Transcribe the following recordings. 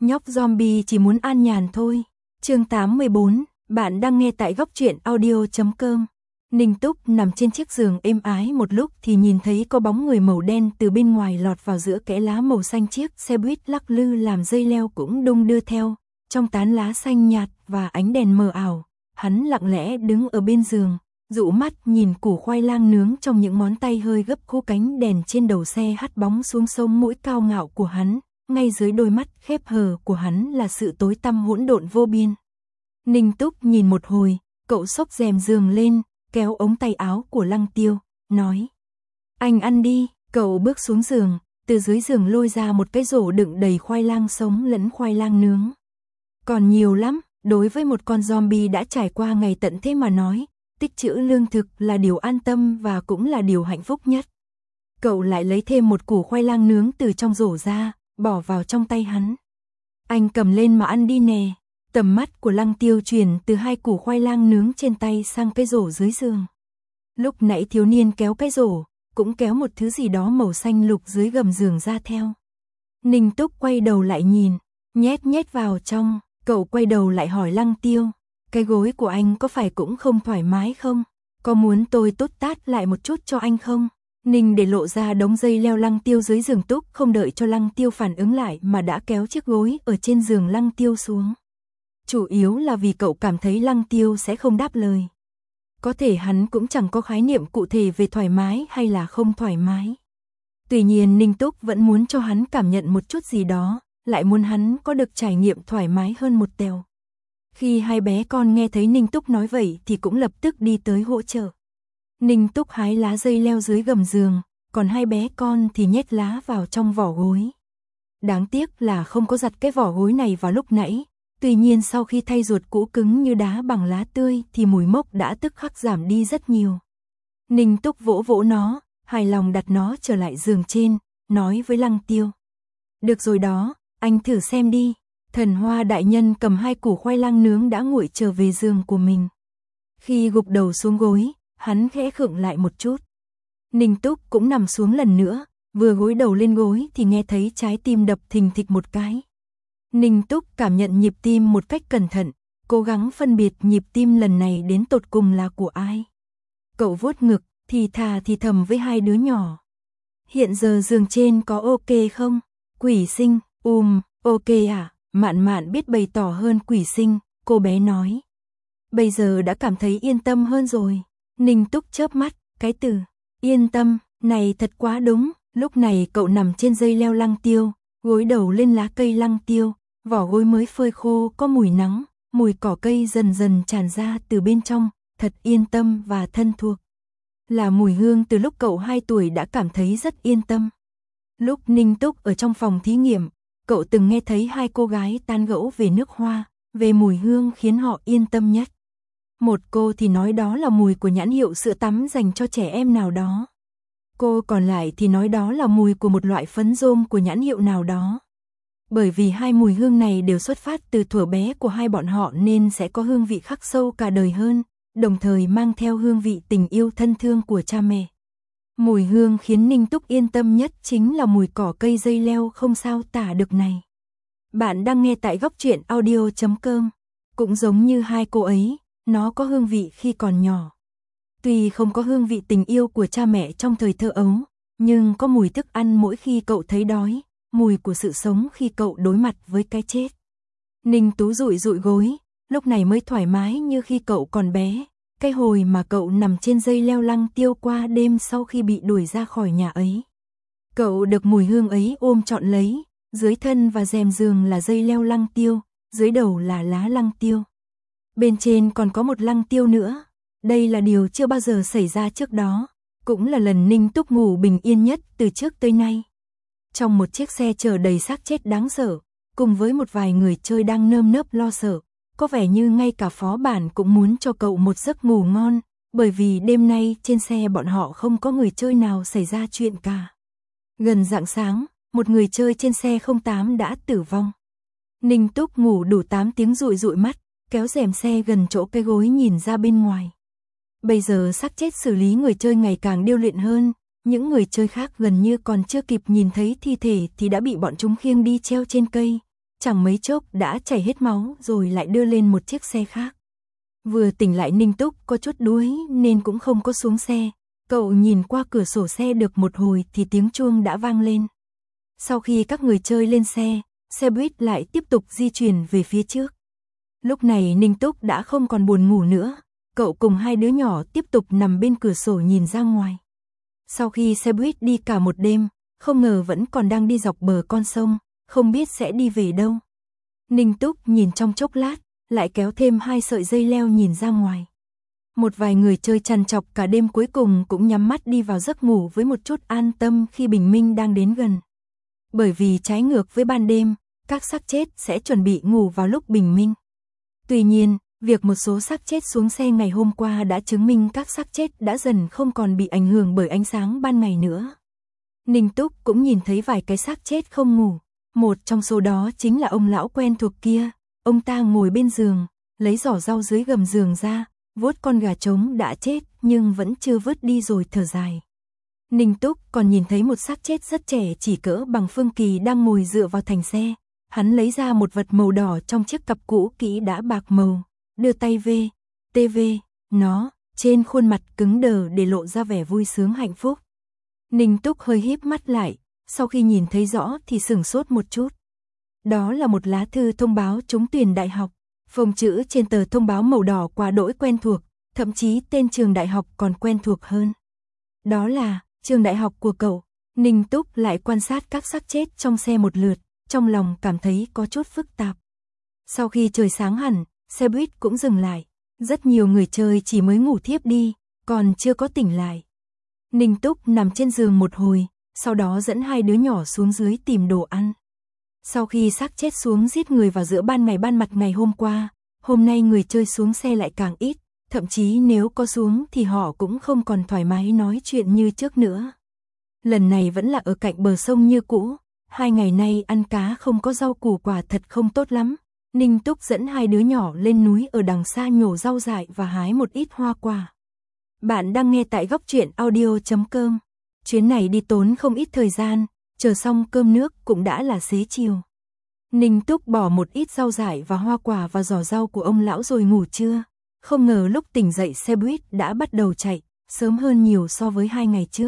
Nhóc zombie chỉ muốn an nhàn thôi. Chương 84, bạn đang nghe tại góc truyện audio.com. Ninh Túc nằm trên chiếc giường êm ái một lúc thì nhìn thấy có bóng người màu đen từ bên ngoài lọt vào giữa kẽ lá màu xanh, chiếc xe buýt lắc lư làm dây leo cũng đung đưa theo, trong tán lá xanh nhạt và ánh đèn mờ ảo. Hắn lặng lẽ đứng ở bên giường, dụ mắt nhìn củ khoai lang nướng trong những ngón tay hơi gấp khô, cánh đèn trên đầu xe hắt bóng xuống sống mũi cao ngạo của hắn, ngay dưới đôi mắt khép hờ của hắn là sự tối tăm hỗn độn vô biên. Ninh Túc nhìn một hồi, cậu xốc rèm giường lên, kéo ống tay áo của Lăng Tiêu, nói: "Anh ăn đi." Cậu bước xuống giường, từ dưới giường lôi ra một cái rổ đựng đầy khoai lang sống lẫn khoai lang nướng. Còn nhiều lắm, đối với một con zombie đã trải qua ngày tận thế mà nói, tích trữ lương thực là điều an tâm và cũng là điều hạnh phúc nhất. Cậu lại lấy thêm một củ khoai lang nướng từ trong rổ ra, bỏ vào trong tay hắn. "Anh cầm lên mà ăn đi nè." Tầm mắt của Lăng Tiêu chuyển từ hai củ khoai lang nướng trên tay sang cái rổ dưới giường. Lúc nãy thiếu niên kéo cái rổ, cũng kéo một thứ gì đó màu xanh lục dưới gầm giường ra theo. Ninh Túc quay đầu lại nhìn, nhét vào trong. Cậu quay đầu lại hỏi Lăng Tiêu: "Cái gối của anh có phải cũng không thoải mái không? Có muốn tôi tốt tát lại một chút cho anh không?" Ninh để lộ ra đống dây leo Lăng Tiêu dưới giường. Túc không đợi cho Lăng Tiêu phản ứng lại mà đã kéo chiếc gối ở trên giường Lăng Tiêu xuống. Chủ yếu là vì cậu cảm thấy Lăng Tiêu sẽ không đáp lời. Có thể hắn cũng chẳng có khái niệm cụ thể về thoải mái hay là không thoải mái. Tuy nhiên Ninh Túc vẫn muốn cho hắn cảm nhận một chút gì đó, lại muốn hắn có được trải nghiệm thoải mái hơn một tèo. Khi hai bé con nghe thấy Ninh Túc nói vậy thì cũng lập tức đi tới hỗ trợ. Ninh Túc hái lá dây leo dưới gầm giường, còn hai bé con thì nhét lá vào trong vỏ gối. Đáng tiếc là không có giặt cái vỏ gối này vào lúc nãy. Tuy nhiên sau khi thay ruột cũ cứng như đá bằng lá tươi thì mùi mốc đã tức khắc giảm đi rất nhiều. Ninh Túc vỗ vỗ nó, hài lòng đặt nó trở lại giường trên, nói với Lăng Tiêu: "Được rồi đó, anh thử xem đi." Thần Hoa đại nhân cầm hai củ khoai lang nướng đã nguội trở về giường của mình. Khi gục đầu xuống gối, hắn khẽ khựng lại một chút. Ninh Túc cũng nằm xuống lần nữa, vừa gối đầu lên gối thì nghe thấy trái tim đập thình thịch một cái. Ninh Túc cảm nhận nhịp tim một cách cẩn thận, cố gắng phân biệt nhịp tim lần này đến tột cùng là của ai. Cậu vuốt ngực, thì thầm với hai đứa nhỏ: "Hiện giờ giường trên có ok không?" "Quỷ sinh, ok à?" Mạn Mạn biết bày tỏ hơn Quỷ sinh, cô bé nói: "Bây giờ đã cảm thấy yên tâm hơn rồi." Ninh Túc chớp mắt, cái từ yên tâm này thật quá đúng. Lúc này cậu nằm trên dây leo Lăng Tiêu, gối đầu lên lá cây Lăng Tiêu, vỏ gối mới phơi khô có mùi nắng, mùi cỏ cây dần dần tràn ra từ bên trong, thật yên tâm và thân thuộc. Là mùi hương từ lúc cậu 2 tuổi đã cảm thấy rất yên tâm. Lúc Ninh Túc ở trong phòng thí nghiệm, cậu từng nghe thấy hai cô gái tán gẫu về nước hoa, về mùi hương khiến họ yên tâm nhất. Một cô thì nói đó là mùi của nhãn hiệu sữa tắm dành cho trẻ em nào đó. Cô còn lại thì nói đó là mùi của một loại phấn rôm của nhãn hiệu nào đó. Bởi vì hai mùi hương này đều xuất phát từ thuở bé của hai bọn họ nên sẽ có hương vị khắc sâu cả đời hơn, đồng thời mang theo hương vị tình yêu thân thương của cha mẹ. Mùi hương khiến Ninh Túc yên tâm nhất chính là mùi cỏ cây dây leo không sao tả được này. Bạn đang nghe tại góc truyện audio.com. Cũng giống như hai cô ấy, nó có hương vị khi còn nhỏ. Tuy không có hương vị tình yêu của cha mẹ trong thời thơ ấu, nhưng có mùi thức ăn mỗi khi cậu thấy đói, mùi của sự sống khi cậu đối mặt với cái chết. Ninh Tú dụi gối, lúc này mới thoải mái như khi cậu còn bé, cái hồi mà cậu nằm trên dây leo Lăng Tiêu qua đêm sau khi bị đuổi ra khỏi nhà ấy. Cậu được mùi hương ấy ôm trọn lấy, dưới thân và rèm giường là dây leo Lăng Tiêu, dưới đầu là lá Lăng Tiêu. Bên trên còn có một Lăng Tiêu nữa. Đây là điều chưa bao giờ xảy ra trước đó, cũng là lần Ninh Túc ngủ bình yên nhất từ trước tới nay. Trong một chiếc xe chở đầy xác chết đáng sợ, cùng với một vài người chơi đang nơm nớp lo sợ, có vẻ như ngay cả phó bản cũng muốn cho cậu một giấc ngủ ngon, bởi vì đêm nay trên xe bọn họ không có người chơi nào xảy ra chuyện cả. Gần rạng sáng, một người chơi trên xe 08 đã tử vong. Ninh Túc ngủ đủ 8 tiếng dụi mắt, kéo rèm xe gần chỗ cái gối nhìn ra bên ngoài. Bây giờ xác chết xử lý người chơi ngày càng điêu luyện hơn, những người chơi khác gần như còn chưa kịp nhìn thấy thi thể thì đã bị bọn chúng khiêng đi treo trên cây, chẳng mấy chốc đã chảy hết máu rồi lại đưa lên một chiếc xe khác. Vừa tỉnh lại Ninh Túc có chút đuối nên cũng không có xuống xe. Cậu nhìn qua cửa sổ xe được một hồi thì tiếng chuông đã vang lên. Sau khi các người chơi lên xe buýt lại tiếp tục di chuyển về phía trước. Lúc này Ninh Túc đã không còn buồn ngủ nữa. Cậu cùng hai đứa nhỏ tiếp tục nằm bên cửa sổ nhìn ra ngoài. Sau khi xe buýt đi cả một đêm, không ngờ vẫn còn đang đi dọc bờ con sông, không biết sẽ đi về đâu. Ninh Túc nhìn trong chốc lát, lại kéo thêm 2 sợi dây leo nhìn ra ngoài. Một vài người chơi trằn trọc cả đêm cuối cùng cũng nhắm mắt đi vào giấc ngủ với một chút an tâm khi bình minh đang đến gần. Bởi vì trái ngược với ban đêm, các xác chết sẽ chuẩn bị ngủ vào lúc bình minh. Tuy nhiên, việc một số xác chết xuống xe ngày hôm qua đã chứng minh các xác chết đã dần không còn bị ảnh hưởng bởi ánh sáng ban ngày nữa. Ninh Túc cũng nhìn thấy vài cái xác chết không ngủ. Một trong số đó chính là ông lão quen thuộc kia. Ông ta ngồi bên giường, lấy giỏ rau dưới gầm giường ra, vuốt con gà trống đã chết nhưng vẫn chưa vớt đi rồi thở dài. Ninh Túc còn nhìn thấy một xác chết rất trẻ chỉ cỡ bằng Phương Kỳ đang ngồi dựa vào thành xe. Hắn lấy ra một vật màu đỏ trong chiếc cặp cũ kỹ đã bạc màu, đưa tay về, nó, trên khuôn mặt cứng đờ để lộ ra vẻ vui sướng hạnh phúc. Ninh Túc hơi híp mắt lại, sau khi nhìn thấy rõ thì sửng sốt một chút. Đó là một lá thư thông báo trúng tuyển đại học. Phông chữ trên tờ thông báo màu đỏ quá đỗi quen thuộc, thậm chí tên trường đại học còn quen thuộc hơn. Đó là trường đại học của cậu. Ninh Túc lại quan sát các xác chết trong xe một lượt, trong lòng cảm thấy có chút phức tạp. Sau khi trời sáng hẳn, xe buýt cũng dừng lại. Rất nhiều người chơi chỉ mới ngủ thiếp đi, còn chưa có tỉnh lại. Ninh Túc nằm trên giường một hồi, sau đó dẫn hai đứa nhỏ xuống dưới tìm đồ ăn. Sau khi xác chết xuống giết người vào giữa ban mặt ngày hôm qua, hôm nay người chơi xuống xe lại càng ít, thậm chí nếu có xuống thì họ cũng không còn thoải mái nói chuyện như trước nữa. Lần này vẫn là ở cạnh bờ sông như cũ, 2 ngày nay ăn cá không có rau củ quả thật không tốt lắm. Ninh Túc dẫn hai đứa nhỏ lên núi ở đằng xa nhổ rau dại và hái một ít hoa quả. Bạn đang nghe tại goctruyện.audio.com. Chuyến này đi tốn không ít thời gian, chờ xong cơm nước cũng đã là xế chiều. Ninh Túc bỏ một ít rau dại và hoa quả vào giỏ rau của ông lão rồi ngủ trưa. Không ngờ lúc tỉnh dậy xe buýt đã bắt đầu chạy, sớm hơn nhiều so với 2 ngày trước.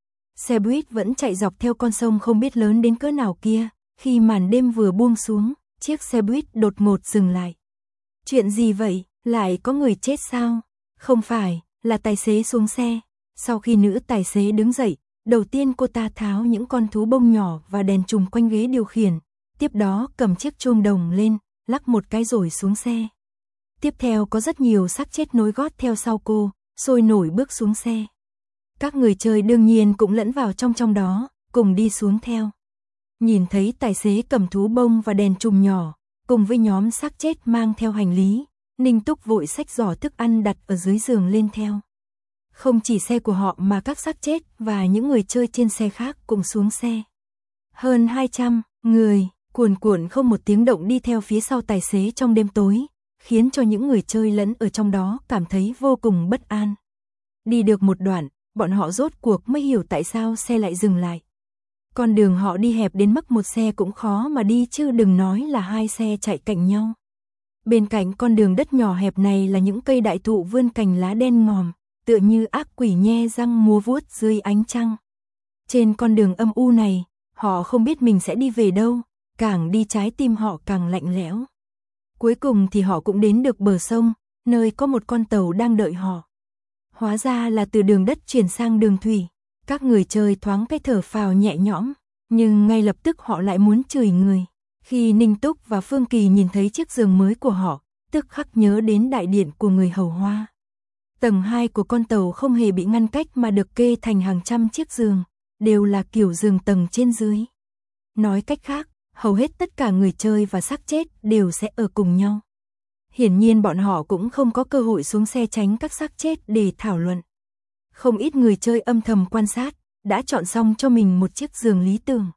Xe buýt vẫn chạy dọc theo con sông không biết lớn đến cỡ nào kia, khi màn đêm vừa buông xuống, chiếc xe buýt đột ngột dừng lại. Chuyện gì vậy, lại có người chết sao? Không phải, là tài xế xuống xe. Sau khi nữ tài xế đứng dậy, đầu tiên cô ta tháo những con thú bông nhỏ và đèn chùm quanh ghế điều khiển, tiếp đó cầm chiếc chuông đồng lên, lắc một cái rồi xuống xe. Tiếp theo có rất nhiều xác chết nối gót theo sau cô, sôi nổi bước xuống xe. Các người chơi đương nhiên cũng lẫn vào trong đó, cùng đi xuống theo. Nhìn thấy tài xế cầm thú bông và đèn chùm nhỏ, cùng với nhóm xác chết mang theo hành lý, Ninh Túc vội xách giỏ thức ăn đặt ở dưới giường lên theo. Không chỉ xe của họ mà các xác chết và những người chơi trên xe khác cùng xuống xe. Hơn 200 người, cuồn cuộn không một tiếng động đi theo phía sau tài xế trong đêm tối, khiến cho những người chơi lẫn ở trong đó cảm thấy vô cùng bất an. Đi được một đoạn, bọn họ rốt cuộc mới hiểu tại sao xe lại dừng lại. Con đường họ đi hẹp đến mức một xe cũng khó mà đi chứ đừng nói là 2 xe chạy cạnh nhau. Bên cạnh con đường đất nhỏ hẹp này là những cây đại thụ vươn cành lá đen ngòm, tựa như ác quỷ nhe răng múa vuốt dưới ánh trăng. Trên con đường âm u này, họ không biết mình sẽ đi về đâu, càng đi trái tim họ càng lạnh lẽo. Cuối cùng thì họ cũng đến được bờ sông, nơi có một con tàu đang đợi họ. Hóa ra là từ đường đất chuyển sang đường thủy. Các người chơi thoáng cái thở phào nhẹ nhõm, nhưng ngay lập tức họ lại muốn chửi người. Khi Ninh Túc và Phương Kỳ nhìn thấy chiếc giường mới của họ, tức khắc nhớ đến đại điện của người hầu hoa. Tầng 2 của con tàu không hề bị ngăn cách mà được kê thành hàng trăm chiếc giường, đều là kiểu giường tầng trên dưới. Nói cách khác, hầu hết tất cả người chơi và xác chết đều sẽ ở cùng nhau. Hiển nhiên bọn họ cũng không có cơ hội xuống xe tránh các xác chết để thảo luận. Không ít người chơi âm thầm quan sát, đã chọn xong cho mình một chiếc giường lý tưởng.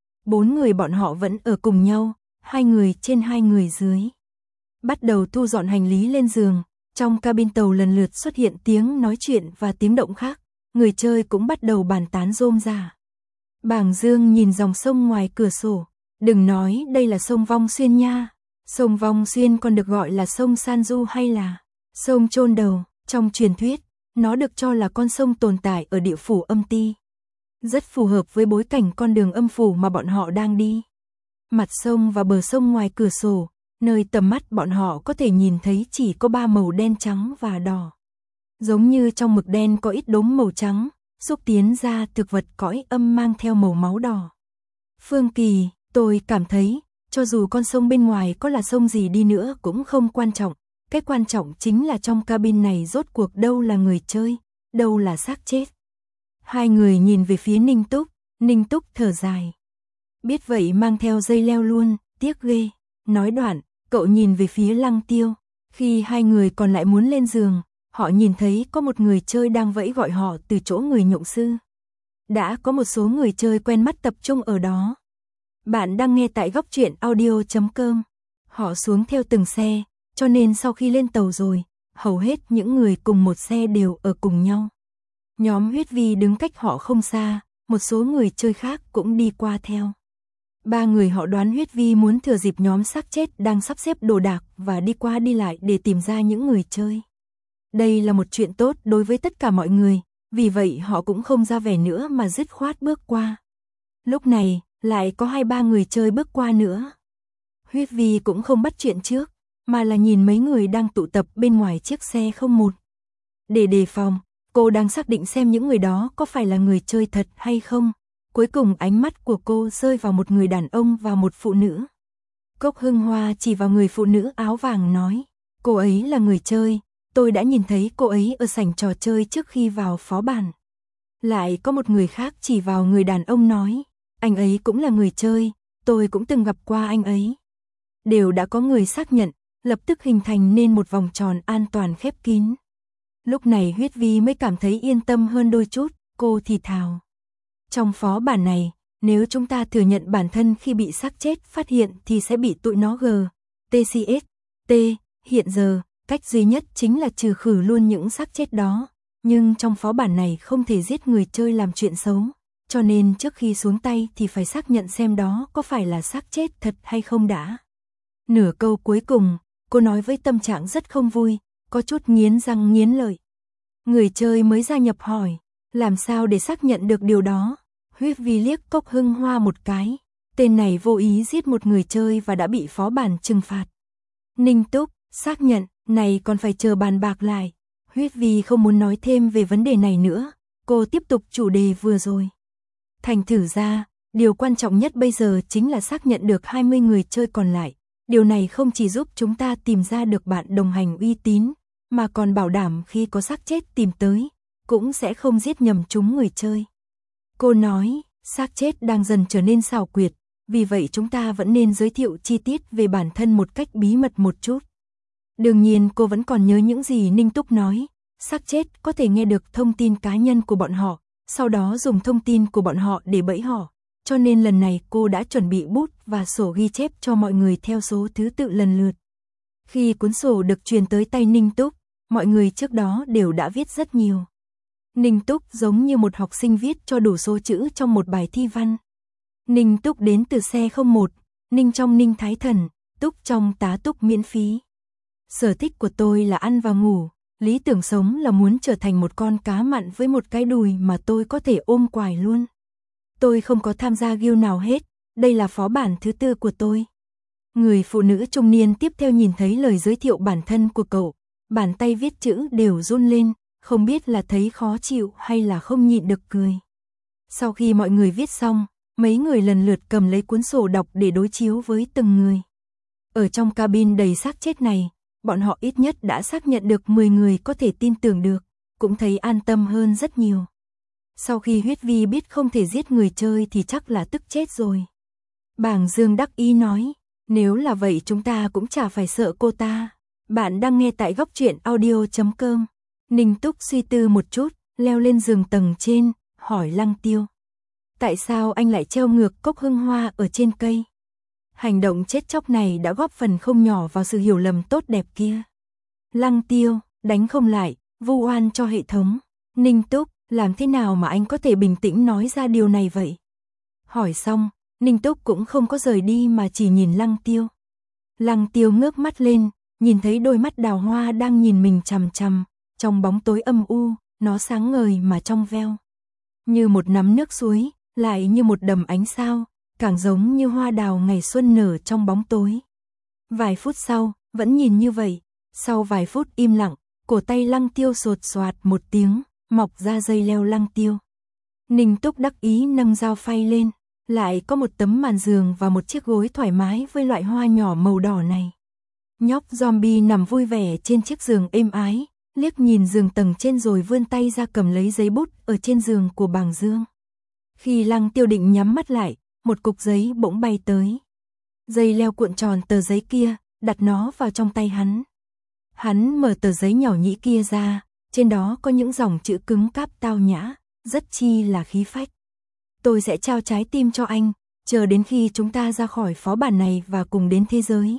4 người bọn họ vẫn ở cùng nhau, 2 người trên 2 người dưới. Bắt đầu thu dọn hành lý lên giường, trong cabin tàu lần lượt xuất hiện tiếng nói chuyện và tiếng động khác, người chơi cũng bắt đầu bàn tán rôm rả. Bàng Dương nhìn dòng sông ngoài cửa sổ, Đừng nói đây là sông Vong Xuyên nha. Sông Vong Xuyên còn được gọi là sông San Du hay là sông chôn đầu. Trong truyền thuyết, nó được cho là con sông tồn tại ở địa phủ âm ti. Rất phù hợp với bối cảnh con đường âm phủ mà bọn họ đang đi. Mặt sông và bờ sông ngoài cửa sổ, nơi tầm mắt bọn họ có thể nhìn thấy chỉ có 3 màu đen, trắng và đỏ. Giống như trong mực đen có ít đốm màu trắng, xúc tiến ra thực vật cõi âm mang theo màu máu đỏ. Phương Kỳ, tôi cảm thấy, cho dù con sông bên ngoài có là sông gì đi nữa cũng không quan trọng. Cái quan trọng chính là trong cabin này rốt cuộc đâu là người chơi, đâu là xác chết. Hai người nhìn về phía Ninh Túc thở dài. Biết vậy mang theo dây leo luôn, tiếc ghê. Nói đoạn, cậu nhìn về phía Lăng Tiêu. Khi hai người còn lại muốn lên giường, họ nhìn thấy có một người chơi đang vẫy gọi họ từ chỗ người nhộng sư. Đã có một số người chơi quen mắt tập trung ở đó. Bạn đang nghe tại góc truyện audio.com. Họ xuống theo từng xe, cho nên sau khi lên tàu rồi, hầu hết những người cùng một xe đều ở cùng nhau. Nhóm Huyết Vi đứng cách họ không xa, một số người chơi khác cũng đi qua theo. Ba người họ đoán Huyết Vi muốn thừa dịp nhóm xác chết đang sắp xếp đồ đạc và đi qua đi lại để tìm ra những người chơi. Đây là một chuyện tốt đối với tất cả mọi người, vì vậy họ cũng không ra vẻ nữa mà dứt khoát bước qua. Lúc này, lại có 2-3 người chơi bước qua nữa. Huyết Vi cũng không bắt chuyện trước, mà là nhìn mấy người đang tụ tập bên ngoài chiếc xe 01. Để đề phòng, cô đang xác định xem những người đó có phải là người chơi thật hay không. Cuối cùng ánh mắt của cô rơi vào một người đàn ông và một phụ nữ. Cốc Hưng Hoa chỉ vào người phụ nữ áo vàng nói, cô ấy là người chơi, tôi đã nhìn thấy cô ấy ở sảnh trò chơi trước khi vào phó bản. Lại có một người khác chỉ vào người đàn ông nói, anh ấy cũng là người chơi, tôi cũng từng gặp qua anh ấy. Đều đã có người xác nhận, lập tức hình thành nên một vòng tròn an toàn khép kín. Lúc này Huyết Vi mới cảm thấy yên tâm hơn đôi chút, cô thì thào. Trong phó bản này, nếu chúng ta thừa nhận bản thân khi bị xác chết phát hiện thì sẽ bị tụi nó TCS. Hiện giờ, cách duy nhất chính là trừ khử luôn những xác chết đó. Nhưng trong phó bản này không thể giết người chơi làm chuyện xấu, cho nên trước khi xuống tay thì phải xác nhận xem đó có phải là xác chết thật hay không đã. Nửa câu cuối cùng, cô nói với tâm trạng rất không vui, có chút nghiến răng nghiến lợi. Người chơi mới gia nhập hỏi, làm sao để xác nhận được điều đó? Huyết Vi liếc Cốc Hưng Hoa một cái, tên này vô ý giết một người chơi và đã bị phó bản trừng phạt. Ninh Túc, xác nhận, này còn phải chờ bàn bạc lại. Huyết Vi không muốn nói thêm về vấn đề này nữa, cô tiếp tục chủ đề vừa rồi. Thành thử ra, điều quan trọng nhất bây giờ chính là xác nhận được 20 người chơi còn lại. Điều này không chỉ giúp chúng ta tìm ra được bạn đồng hành uy tín, mà còn bảo đảm khi có xác chết tìm tới, cũng sẽ không giết nhầm chúng người chơi. Cô nói, xác chết đang dần trở nên xảo quyệt, vì vậy chúng ta vẫn nên giới thiệu chi tiết về bản thân một cách bí mật một chút. Đương nhiên cô vẫn còn nhớ những gì Ninh Túc nói, xác chết có thể nghe được thông tin cá nhân của bọn họ, sau đó dùng thông tin của bọn họ để bẫy họ. Cho nên lần này cô đã chuẩn bị bút và sổ ghi chép cho mọi người theo số thứ tự lần lượt. Khi cuốn sổ được truyền tới tay Ninh Túc, mọi người trước đó đều đã viết rất nhiều. Ninh Túc giống như một học sinh viết cho đủ số chữ trong một bài thi văn. Ninh Túc đến từ xe 01, Ninh trong Ninh Thái Thần, Túc trong tá túc miễn phí. Sở thích của tôi là ăn và ngủ, lý tưởng sống là muốn trở thành một con cá mặn với một cái đùi mà tôi có thể ôm quài luôn. Tôi không có tham gia guild nào hết, đây là phó bản thứ 4 của tôi. Người phụ nữ trung niên tiếp theo nhìn thấy lời giới thiệu bản thân của cậu, bàn tay viết chữ đều run lên, không biết là thấy khó chịu hay là không nhịn được cười. Sau khi mọi người viết xong, mấy người lần lượt cầm lấy cuốn sổ đọc để đối chiếu với từng người. Ở trong cabin đầy xác chết này, bọn họ ít nhất đã xác nhận được 10 người có thể tin tưởng được, cũng thấy an tâm hơn rất nhiều. Sau khi Huyết Vi biết không thể giết người chơi thì chắc là tức chết rồi. Bàng Dương đắc ý nói, nếu là vậy chúng ta cũng chả phải sợ cô ta. Bạn đang nghe tại góc truyện audio.com. Ninh Túc suy tư một chút, leo lên giường tầng trên, hỏi Lăng Tiêu. Tại sao anh lại treo ngược Cốc Hưng Hoa ở trên cây? Hành động chết chóc này đã góp phần không nhỏ vào sự hiểu lầm tốt đẹp kia. Lăng Tiêu, đánh không lại, vu oan cho hệ thống. Ninh Túc, làm thế nào mà anh có thể bình tĩnh nói ra điều này vậy? Hỏi xong, Ninh Túc cũng không có rời đi mà chỉ nhìn Lăng Tiêu. Lăng Tiêu ngước mắt lên, nhìn thấy đôi mắt đào hoa đang nhìn mình chằm chằm, trong bóng tối âm u, nó sáng ngời mà trong veo. Như một nắm nước suối, lại như một đầm ánh sao, càng giống như hoa đào ngày xuân nở trong bóng tối. Vài phút sau, vẫn nhìn như vậy, sau vài phút im lặng, cổ tay Lăng Tiêu sột soạt một tiếng, mọc ra dây leo Lăng Tiêu. Ninh Túc đắc ý nâng dao phay lên, lại có một tấm màn giường và một chiếc gối thoải mái với loại hoa nhỏ màu đỏ này. Nhóc zombie nằm vui vẻ trên chiếc giường êm ái, liếc nhìn giường tầng trên rồi vươn tay ra cầm lấy giấy bút ở trên giường của Bàng Dương. Khi Lăng Tiêu định nhắm mắt lại, một cục giấy bỗng bay tới. Dây leo cuộn tròn tờ giấy kia, đặt nó vào trong tay hắn. Hắn mở tờ giấy nhỏ nhĩ kia ra, trên đó có những dòng chữ cứng cáp tao nhã, rất chi là khí phách. Tôi sẽ trao trái tim cho anh, chờ đến khi chúng ta ra khỏi phó bản này và cùng đến thế giới.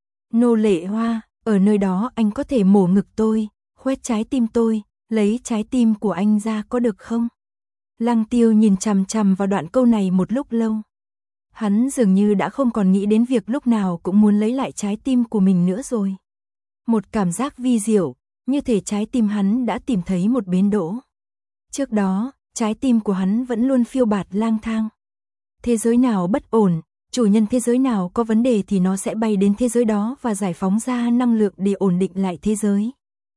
Nô lệ hoa, ở nơi đó anh có thể mổ ngực tôi, khoét trái tim tôi, lấy trái tim của anh ra có được không? Lăng Tiêu nhìn chằm chằm vào đoạn câu này một lúc lâu. Hắn dường như đã không còn nghĩ đến việc lúc nào cũng muốn lấy lại trái tim của mình nữa rồi. Một cảm giác vi diệu, như thể trái tim hắn đã tìm thấy một bến đỗ. Trước đó, trái tim của hắn vẫn luôn phiêu bạt lang thang. Thế giới nào bất ổn, chủ nhân thế giới nào có vấn đề thì nó sẽ bay đến thế giới đó và giải phóng ra năng lượng để ổn định lại thế giới.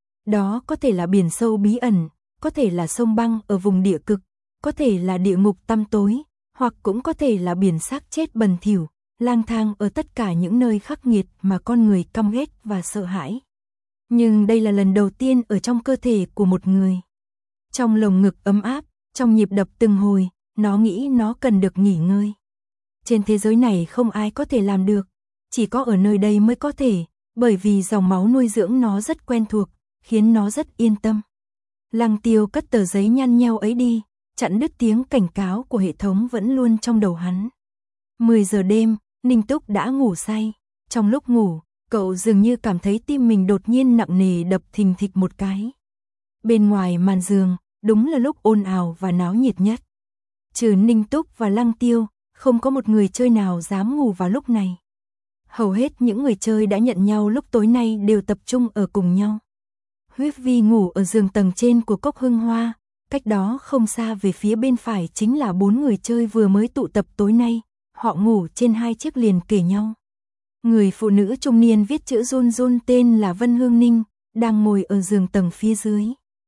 Đó có thể là biển sâu bí ẩn, có thể là sông băng ở vùng địa cực, có thể là địa ngục tăm tối, hoặc cũng có thể là biển xác chết bần thỉu, lang thang ở tất cả những nơi khắc nghiệt mà con người căm ghét và sợ hãi. Nhưng đây là lần đầu tiên ở trong cơ thể của một người. Trong lồng ngực ấm áp, trong nhịp đập từng hồi, nó nghĩ nó cần được nghỉ ngơi. Trên thế giới này không ai có thể làm được, chỉ có ở nơi đây mới có thể, bởi vì dòng máu nuôi dưỡng nó rất quen thuộc, khiến nó rất yên tâm. Lăng Tiêu cất tờ giấy nhăn nheo ấy đi, chặn đứt tiếng cảnh cáo của hệ thống vẫn luôn trong đầu hắn. 10 giờ đêm, Ninh Túc đã ngủ say. Trong lúc ngủ, cậu dường như cảm thấy tim mình đột nhiên nặng nề đập thình thịch một cái. Bên ngoài màn giường, đúng là lúc ồn ào và náo nhiệt nhất. Trừ Ninh Túc và Lăng Tiêu, không có một người chơi nào dám ngủ vào lúc này. Hầu hết những người chơi đã nhận nhau lúc tối nay đều tập trung ở cùng nhau. Huyết Vi ngủ ở giường tầng trên của Cốc Hưng Hoa, cách đó không xa về phía bên phải chính là 4 người chơi vừa mới tụ tập tối nay, họ ngủ trên 2 chiếc liền kề nhau. Người phụ nữ trung niên viết chữ run run tên là Vân Hương Ninh, đang ngồi ở giường tầng phía dưới.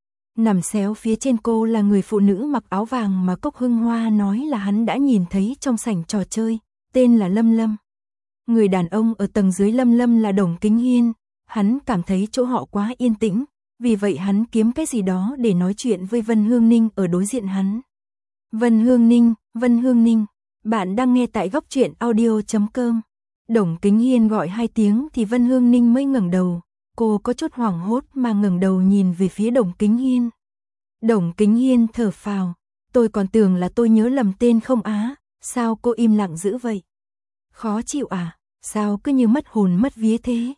Nằm xéo phía trên cô là người phụ nữ mặc áo vàng mà Cốc Hưng Hoa nói là hắn đã nhìn thấy trong sảnh trò chơi, tên là Lâm Lâm. Người đàn ông ở tầng dưới Lâm Lâm là Đồng Kính Hiên, hắn cảm thấy chỗ họ quá yên tĩnh, vì vậy hắn kiếm cái gì đó để nói chuyện với Vân Hương Ninh ở đối diện hắn. Vân Hương Ninh, bạn đang nghe tại góc truyện audio.com. Đồng Kính Hiên gọi 2 tiếng thì Vân Hương Ninh mới ngẩng đầu, cô có chút hoảng hốt mà ngẩng đầu nhìn về phía Đồng Kính Hiên. Đồng Kính Hiên thở phào, tôi còn tưởng là tôi nhớ lầm tên không á, sao cô im lặng dữ vậy? Khó chịu à, sao cứ như mất hồn mất vía thế?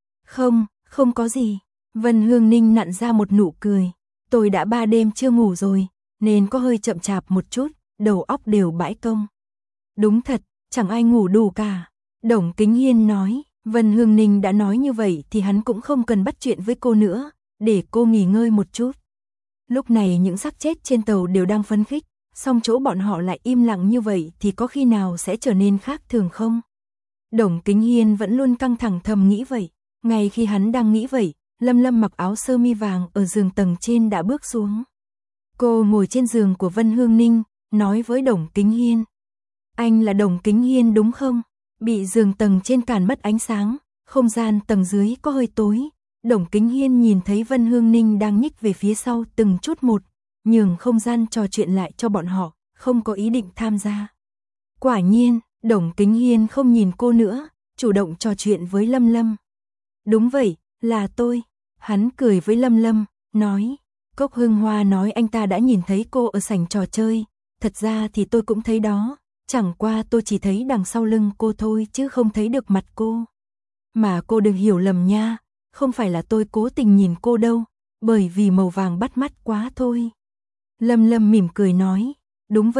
Không có gì. Vân Hương Ninh nặn ra một nụ cười, tôi đã 3 đêm chưa ngủ rồi, nên có hơi chậm chạp một chút, đầu óc đều bãi công. Đúng thật, chẳng ai ngủ đủ cả. Đồng Kính Hiên nói, Vân Hương Ninh đã nói như vậy thì hắn cũng không cần bắt chuyện với cô nữa, để cô nghỉ ngơi một chút. Lúc này những xác chết trên tàu đều đang phấn khích, song chỗ bọn họ lại im lặng như vậy thì có khi nào sẽ trở nên khác thường không? Đồng Kính Hiên vẫn luôn căng thẳng thầm nghĩ vậy, ngay khi hắn đang nghĩ vậy, Lâm Lâm mặc áo sơ mi vàng ở giường tầng trên đã bước xuống. Cô ngồi trên giường của Vân Hương Ninh, nói với Đồng Kính Hiên. Anh là Đồng Kính Hiên đúng không? Bị giường tầng trên cản mất ánh sáng, không gian tầng dưới có hơi tối. Đồng Kính Hiên nhìn thấy Vân Hương Ninh đang nhích về phía sau từng chút một, nhường không gian trò chuyện lại cho bọn họ, không có ý định tham gia. Quả nhiên, Đồng Kính Hiên không nhìn cô nữa, chủ động trò chuyện với Lâm Lâm. Đúng vậy, là tôi. Hắn cười với Lâm Lâm, nói. Cốc Hưng Hoa nói anh ta đã nhìn thấy cô ở sảnh trò chơi, thật ra thì tôi cũng thấy đó, chẳng qua tôi chỉ thấy đằng sau lưng cô thôi chứ không thấy được mặt cô. Mà cô đừng hiểu lầm nha, không phải là tôi cố tình nhìn cô đâu, bởi vì màu vàng bắt mắt quá thôi. Lâm Lâm mỉm cười nói, đúng vậy,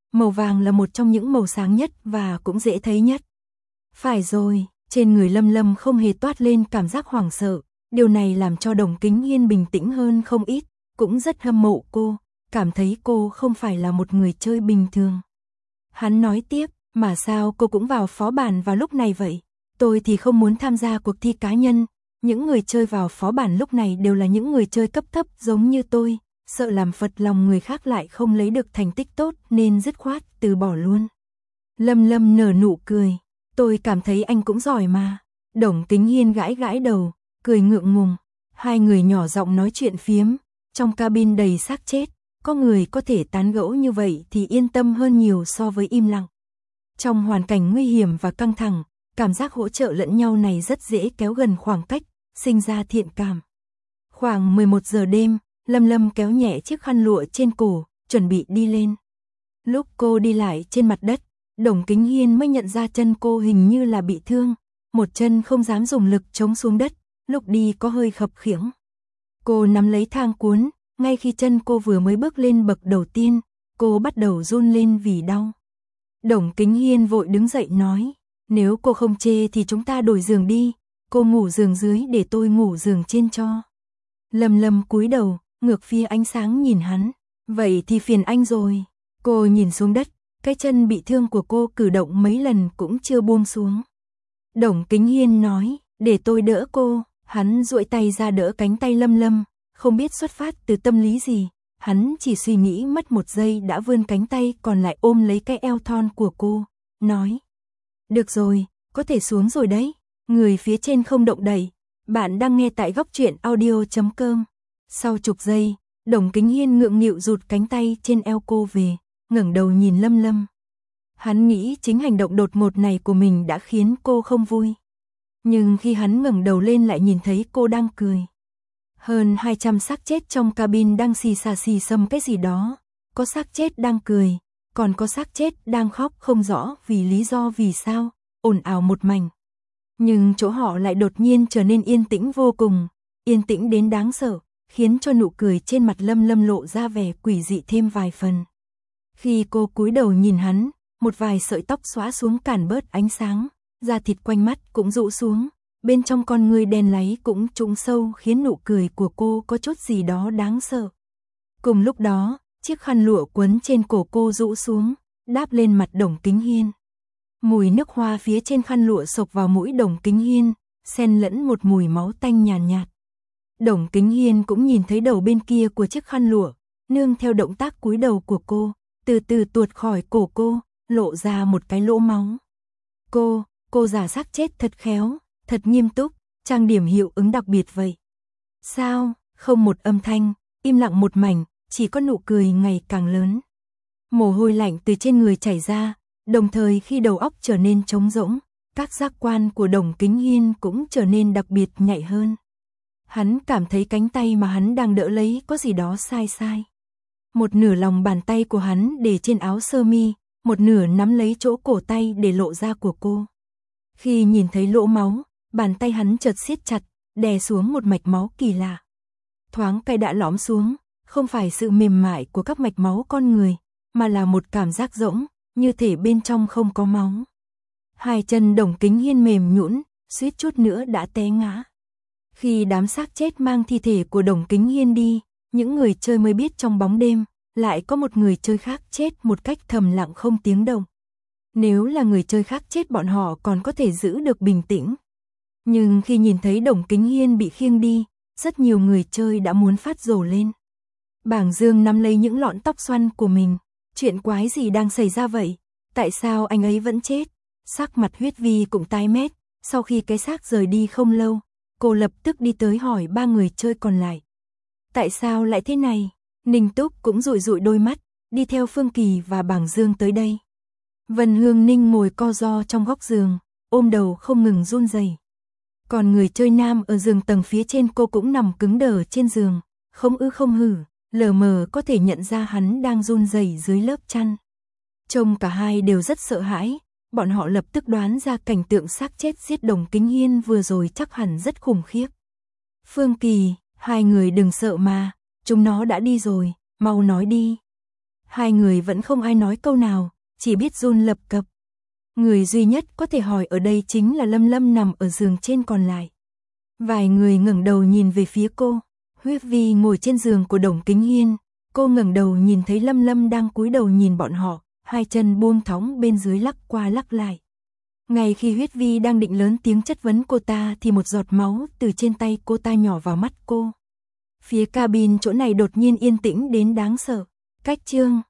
màu vàng là một trong những màu sáng nhất và cũng dễ thấy nhất. Phải rồi, trên người Lâm Lâm không hề toát lên cảm giác hoảng sợ, điều này làm cho Đồng Kính Hiên bình tĩnh hơn không ít, cũng rất hâm mộ cô, cảm thấy cô không phải là một người chơi bình thường. Hắn nói tiếp, mà sao cô cũng vào phó bản vào lúc này vậy? Tôi thì không muốn tham gia cuộc thi cá nhân, những người chơi vào phó bản lúc này đều là những người chơi cấp thấp giống như tôi, sợ làm phật lòng người khác lại không lấy được thành tích tốt nên dứt khoát từ bỏ luôn. Lâm Lâm nở nụ cười, tôi cảm thấy anh cũng giỏi mà. Đồng Kính Hiên gãi gãi đầu, cười ngượng ngùng, hai người nhỏ giọng nói chuyện phiếm, trong cabin đầy xác chết, có người có thể tán gẫu như vậy thì yên tâm hơn nhiều so với im lặng. Trong hoàn cảnh nguy hiểm và căng thẳng, cảm giác hỗ trợ lẫn nhau này rất dễ kéo gần khoảng cách, sinh ra thiện cảm. Khoảng 11 giờ đêm, Lâm Lâm kéo nhẹ chiếc khăn lụa trên cổ, chuẩn bị đi lên. Lúc cô đi lại trên mặt đất, Đồng Kính Hiên mới nhận ra chân cô hình như là bị thương, một chân không dám dùng lực chống xuống đất, lúc đi có hơi khập khiễng. Cô nắm lấy thang cuốn, ngay khi chân cô vừa mới bước lên bậc đầu tiên, cô bắt đầu run lên vì đau. Đồng Kính Hiên vội đứng dậy nói, nếu cô không chê thì chúng ta đổi giường đi, cô ngủ giường dưới để tôi ngủ giường trên cho. Lâm Lâm cúi đầu, ngược phía ánh sáng nhìn hắn, vậy thì phiền anh rồi. Cô nhìn xuống đất, cái chân bị thương của cô cử động mấy lần cũng chưa buông xuống. Đồng Kính Hiên nói, để tôi đỡ cô, hắn duỗi tay ra đỡ cánh tay Lâm Lâm, không biết xuất phát từ tâm lý gì, hắn chỉ suy nghĩ mất một giây đã vươn cánh tay còn lại ôm lấy cái eo thon của cô, nói. Được rồi, có thể xuống rồi đấy, người phía trên không động đậy, bạn đang nghe tại góc truyện audio.com. Sau chục giây, Đồng Kính Hiên ngượng nghịu rụt cánh tay trên eo cô về, ngẩng đầu nhìn Lâm Lâm. Hắn nghĩ chính hành động đột ngột này của mình đã khiến cô không vui. Nhưng khi hắn ngẩng đầu lên lại nhìn thấy cô đang cười. Hơn 200 xác chết trong cabin đang xì xà xì xầm cái gì đó, có xác chết đang cười, còn có xác chết đang khóc không rõ vì lý do vì sao, ồn ào một mảnh. Nhưng chỗ họ lại đột nhiên trở nên yên tĩnh vô cùng, yên tĩnh đến đáng sợ, khiến cho nụ cười trên mặt Lâm Lâm lộ ra vẻ quỷ dị thêm vài phần. Khi cô cúi đầu nhìn hắn, một vài sợi tóc xõa xuống cản bớt ánh sáng, da thịt quanh mắt cũng rũ xuống, bên trong con người đen láy cũng trũng sâu khiến nụ cười của cô có chút gì đó đáng sợ. Cùng lúc đó, chiếc khăn lụa quấn trên cổ cô rũ xuống, đáp lên mặt Đồng Kính Hiên. Mùi nước hoa phía trên khăn lụa xộc vào mũi Đồng Kính Hiên, xen lẫn một mùi máu tanh nhàn nhạt. Đồng Kính Hiên cũng nhìn thấy đầu bên kia của chiếc khăn lụa, nương theo động tác cúi đầu của cô, từ từ tuột khỏi cổ cô, lộ ra một cái lỗ máu. Cô giả xác chết thật khéo, thật nghiêm túc, trang điểm hiệu ứng đặc biệt vậy. Sao, không một âm thanh, im lặng một mảnh, chỉ có nụ cười ngày càng lớn. Mồ hôi lạnh từ trên người chảy ra, đồng thời khi đầu óc trở nên trống rỗng, các giác quan của Đồng Kính Hiên cũng trở nên đặc biệt nhạy hơn. Hắn cảm thấy cánh tay mà hắn đang đỡ lấy có gì đó sai sai. Một nửa lòng bàn tay của hắn để trên áo sơ mi, một nửa nắm lấy chỗ cổ tay để lộ ra của cô. Khi nhìn thấy lỗ máu, bàn tay hắn chợt siết chặt, đè xuống một mạch máu kỳ lạ. Thoáng cái đã lõm xuống, không phải sự mềm mại của các mạch máu con người, mà là một cảm giác rỗng, như thể bên trong không có máu. Hai chân Đồng Kính Hiên mềm nhũn, suýt chút nữa đã té ngã. Khi đám xác chết mang thi thể của Đồng Kính Hiên đi, những người chơi mới biết trong bóng đêm, lại có một người chơi khác chết một cách thầm lặng không tiếng động. Nếu là người chơi khác chết bọn họ còn có thể giữ được bình tĩnh. Nhưng khi nhìn thấy Đồng Kính Hiên bị khiêng đi, rất nhiều người chơi đã muốn phát rồ lên. Bảng Dương nắm lấy những lọn tóc xoăn của mình. Chuyện quái gì đang xảy ra vậy? Tại sao anh ấy vẫn chết? Sắc mặt Huyết Vi cũng tái mét. Sau khi cái xác rời đi không lâu, cô lập tức đi tới hỏi ba người chơi còn lại. Tại sao lại thế này? Ninh Túc cũng dụi dụi đôi mắt, đi theo Phương Kỳ và Bảng Dương tới đây. Vân Hương Ninh ngồi co ro trong góc giường, ôm đầu không ngừng run rẩy. Còn người chơi nam ở giường tầng phía trên cô cũng nằm cứng đờ trên giường, không ư không hử, lờ mờ có thể nhận ra hắn đang run rẩy dưới lớp chăn. Trông cả hai đều rất sợ hãi, bọn họ lập tức đoán ra cảnh tượng xác chết giết Đồng Kính Hiên vừa rồi chắc hẳn rất khủng khiếp. Phương Kỳ, hai người đừng sợ mà, chúng nó đã đi rồi, mau nói đi. Hai người vẫn không ai nói câu nào, chỉ biết run lập cập. Người duy nhất có thể hỏi ở đây chính là Lâm Lâm nằm ở giường trên còn lại. Vài người ngẩng đầu nhìn về phía cô. Huyết Vi ngồi trên giường của Đồng Kính Hiên. Cô ngẩng đầu nhìn thấy Lâm Lâm đang cúi đầu nhìn bọn họ, hai chân buông thõng bên dưới lắc qua lắc lại. Ngay khi Huyết Vi đang định lớn tiếng chất vấn cô ta thì một giọt máu từ trên tay cô ta nhỏ vào mắt cô. Phía cabin chỗ này đột nhiên yên tĩnh đến đáng sợ. Cách chương